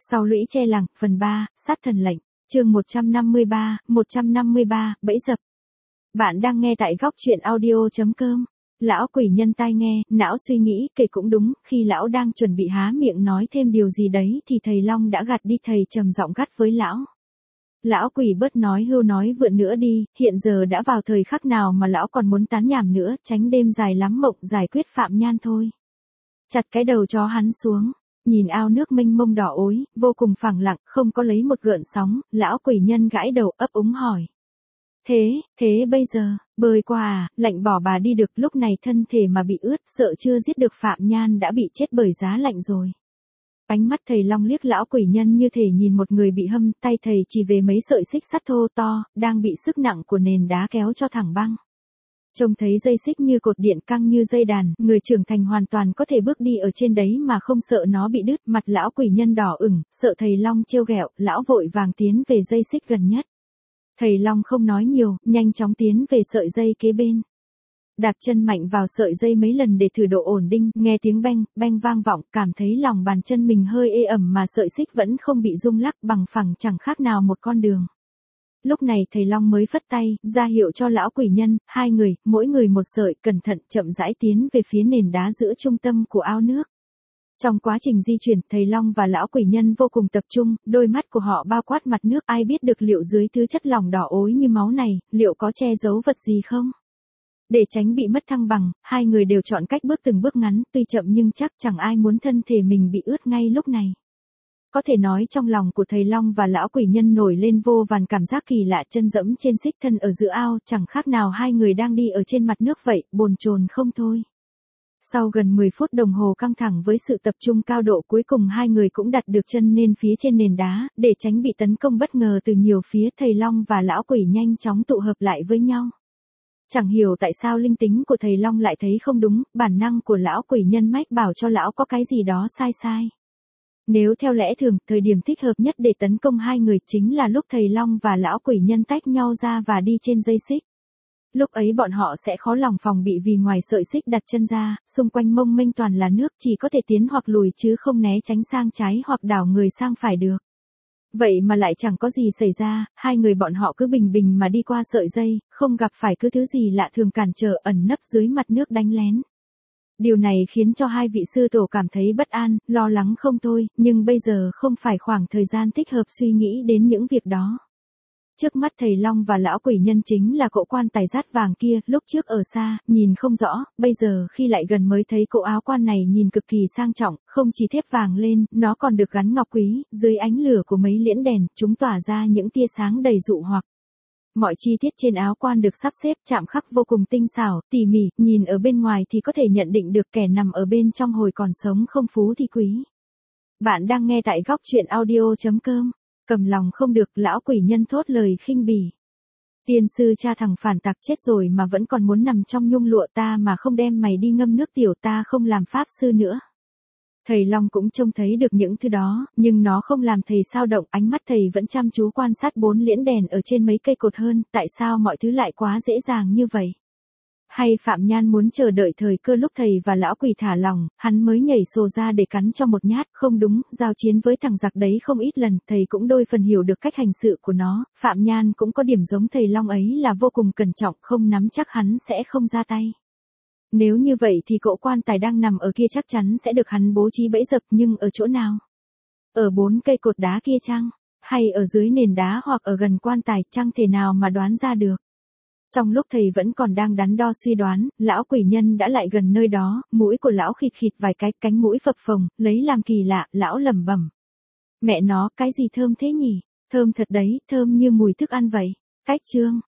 Sau lũy che làng, phần 3, sát thần lệnh, chương 153, bẫy dập. Bạn đang nghe tại góc truyện audio.com. Lão quỷ nhân tai nghe, não suy nghĩ, kể cũng đúng, khi lão đang chuẩn bị há miệng nói thêm điều gì đấy thì thầy Long đã gạt đi, thầy trầm giọng gắt với lão. Lão quỷ bớt nói hưu nói vượn nữa đi, hiện giờ đã vào thời khắc nào mà lão còn muốn tán nhảm nữa, tránh đêm dài lắm mộng giải quyết Phạm Nhan thôi. Chặt cái đầu chó hắn xuống. Nhìn ao nước mênh mông đỏ ối, vô cùng phẳng lặng, không có lấy một gợn sóng, lão quỷ nhân gãi đầu ấp úng hỏi. Thế bây giờ, bơi qua à, lạnh bỏ bà đi được, lúc này thân thể mà bị ướt, sợ chưa giết được Phạm Nhan đã bị chết bởi giá lạnh rồi. Ánh mắt thầy Long liếc lão quỷ nhân như thể nhìn một người bị hâm, tay thầy chỉ về mấy sợi xích sắt thô to, đang bị sức nặng của nền đá kéo cho thẳng băng. Trông thấy dây xích như cột điện căng như dây đàn, người trưởng thành hoàn toàn có thể bước đi ở trên đấy mà không sợ nó bị đứt. Mặt lão quỷ nhân đỏ ửng, sợ thầy Long trêu ghẹo, lão vội vàng tiến về dây xích gần nhất. Thầy Long không nói nhiều, nhanh chóng tiến về sợi dây kế bên. Đạp chân mạnh vào sợi dây mấy lần để thử độ ổn định, nghe tiếng beng, beng vang vọng, cảm thấy lòng bàn chân mình hơi ê ẩm mà sợi xích vẫn không bị rung lắc, bằng phẳng chẳng khác nào một con đường. Lúc này thầy Long mới phất tay, ra hiệu cho lão quỷ nhân, hai người, mỗi người một sợi, cẩn thận chậm rãi tiến về phía nền đá giữa trung tâm của ao nước. Trong quá trình di chuyển, thầy Long và lão quỷ nhân vô cùng tập trung, đôi mắt của họ bao quát mặt nước, ai biết được liệu dưới thứ chất lỏng đỏ ối như máu này, liệu có che giấu vật gì không? Để tránh bị mất thăng bằng, hai người đều chọn cách bước từng bước ngắn, tuy chậm nhưng chắc chẳng ai muốn thân thể mình bị ướt ngay lúc này. Có thể nói trong lòng của thầy Long và lão quỷ nhân nổi lên vô vàn cảm giác kỳ lạ, chân dẫm trên xích thân ở giữa ao, chẳng khác nào hai người đang đi ở trên mặt nước vậy, bồn chồn không thôi. Sau gần 10 phút đồng hồ căng thẳng với sự tập trung cao độ, cuối cùng hai người cũng đặt được chân lên phía trên nền đá, để tránh bị tấn công bất ngờ từ nhiều phía. Thầy Long và lão quỷ nhanh chóng tụ hợp lại với nhau. Chẳng hiểu tại sao linh tính của thầy Long lại thấy không đúng, bản năng của lão quỷ nhân mách bảo cho lão có cái gì đó sai. Nếu theo lẽ thường, thời điểm thích hợp nhất để tấn công hai người chính là lúc thầy Long và lão quỷ nhân tách nhau ra và đi trên dây xích. Lúc ấy bọn họ sẽ khó lòng phòng bị vì ngoài sợi xích đặt chân ra, xung quanh mông mênh toàn là nước, chỉ có thể tiến hoặc lùi chứ không né tránh sang trái hoặc đảo người sang phải được. Vậy mà lại chẳng có gì xảy ra, hai người bọn họ cứ bình bình mà đi qua sợi dây, không gặp phải cứ thứ gì lạ thường cản trở ẩn nấp dưới mặt nước đánh lén. Điều này khiến cho hai vị sư tổ cảm thấy bất an, lo lắng không thôi, nhưng bây giờ không phải khoảng thời gian thích hợp suy nghĩ đến những việc đó. Trước mắt thầy Long và lão quỷ nhân chính là cỗ quan tài rát vàng kia, lúc trước ở xa, nhìn không rõ, bây giờ khi lại gần mới thấy cỗ áo quan này nhìn cực kỳ sang trọng, không chỉ thép vàng lên, nó còn được gắn ngọc quý, dưới ánh lửa của mấy liễn đèn, chúng tỏa ra những tia sáng đầy dụ hoặc. Mọi chi tiết trên áo quan được sắp xếp chạm khắc vô cùng tinh xảo, tỉ mỉ, nhìn ở bên ngoài thì có thể nhận định được kẻ nằm ở bên trong hồi còn sống không phú thì quý. Bạn đang nghe tại góc truyện audio.com. Cầm lòng không được, lão quỷ nhân thốt lời khinh bỉ. Tiên sư cha thằng phản tặc chết rồi mà vẫn còn muốn nằm trong nhung lụa, ta mà không đem mày đi ngâm nước tiểu ta không làm pháp sư nữa. Thầy Long cũng trông thấy được những thứ đó, nhưng nó không làm thầy sao động, ánh mắt thầy vẫn chăm chú quan sát 4 liễn đèn ở trên mấy cây cột hơn, tại sao mọi thứ lại quá dễ dàng như vậy? Hay Phạm Nhan muốn chờ đợi thời cơ lúc thầy và lão quỷ thả lòng, hắn mới nhảy sồ ra để cắn cho một nhát, không đúng, giao chiến với thằng giặc đấy không ít lần, thầy cũng đôi phần hiểu được cách hành sự của nó, Phạm Nhan cũng có điểm giống thầy Long ấy là vô cùng cẩn trọng, không nắm chắc hắn sẽ không ra tay. Nếu như vậy thì cỗ quan tài đang nằm ở kia chắc chắn sẽ được hắn bố trí bẫy dập, nhưng ở chỗ nào? Ở 4 cây cột đá kia chăng? Hay ở dưới nền đá hoặc ở gần quan tài, chẳng thể nào mà đoán ra được. Trong lúc thầy vẫn còn đang đắn đo suy đoán, lão quỷ nhân đã lại gần nơi đó, mũi của lão khịt khịt vài cái, cánh mũi phập phồng, lấy làm kỳ lạ, lão lẩm bẩm. Mẹ nó, cái gì thơm thế nhỉ? Thơm thật đấy, thơm như mùi thức ăn vậy. Cách chương.